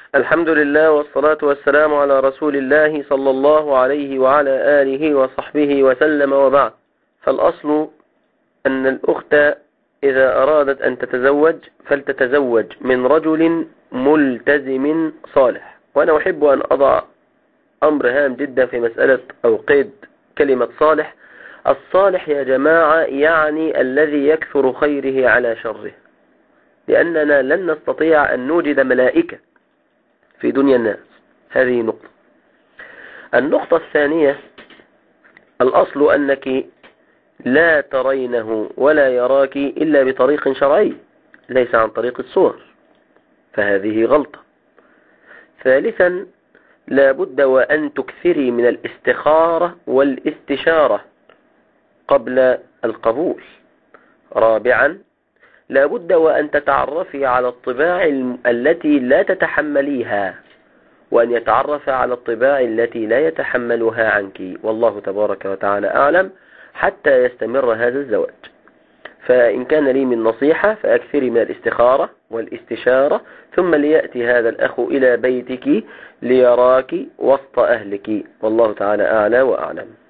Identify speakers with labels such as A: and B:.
A: الحمد لله والصلاة والسلام على رسول الله صلى الله عليه وعلى آله وصحبه وسلم، وبعد. فالأصل أن الأخت إذا أرادت أن تتزوج فلتتزوج من رجل ملتزم صالح. وأنا أحب أن أضع أمر هام جدا في مسألة أو قيد كلمة صالح. الصالح يا جماعة يعني الذي يكثر خيره على شره، لأننا لن نستطيع أن نوجد ملائكة في دنيا الناس. هذه نقطة. النقطة الثانية، الأصل أنك لا ترينه ولا يراك إلا بطريق شرعي، ليس عن طريق الصور، فهذه غلطة. ثالثا، لا بد وأن تكثري من الاستخارة والاستشارة قبل القبول. رابعا، لا بد وأن تتعرفي على الطباع التي لا تتحمليها، وأن يتعرف على الطباع التي لا يتحملها عنك، والله تبارك وتعالى أعلم، حتى يستمر هذا الزواج. فإن كان لي من نصيحة فأكثري من الاستخارة والاستشارة، ثم ليأتي هذا الأخ إلى بيتك ليراك وسط أهلك، والله تعالى أعلى وأعلم.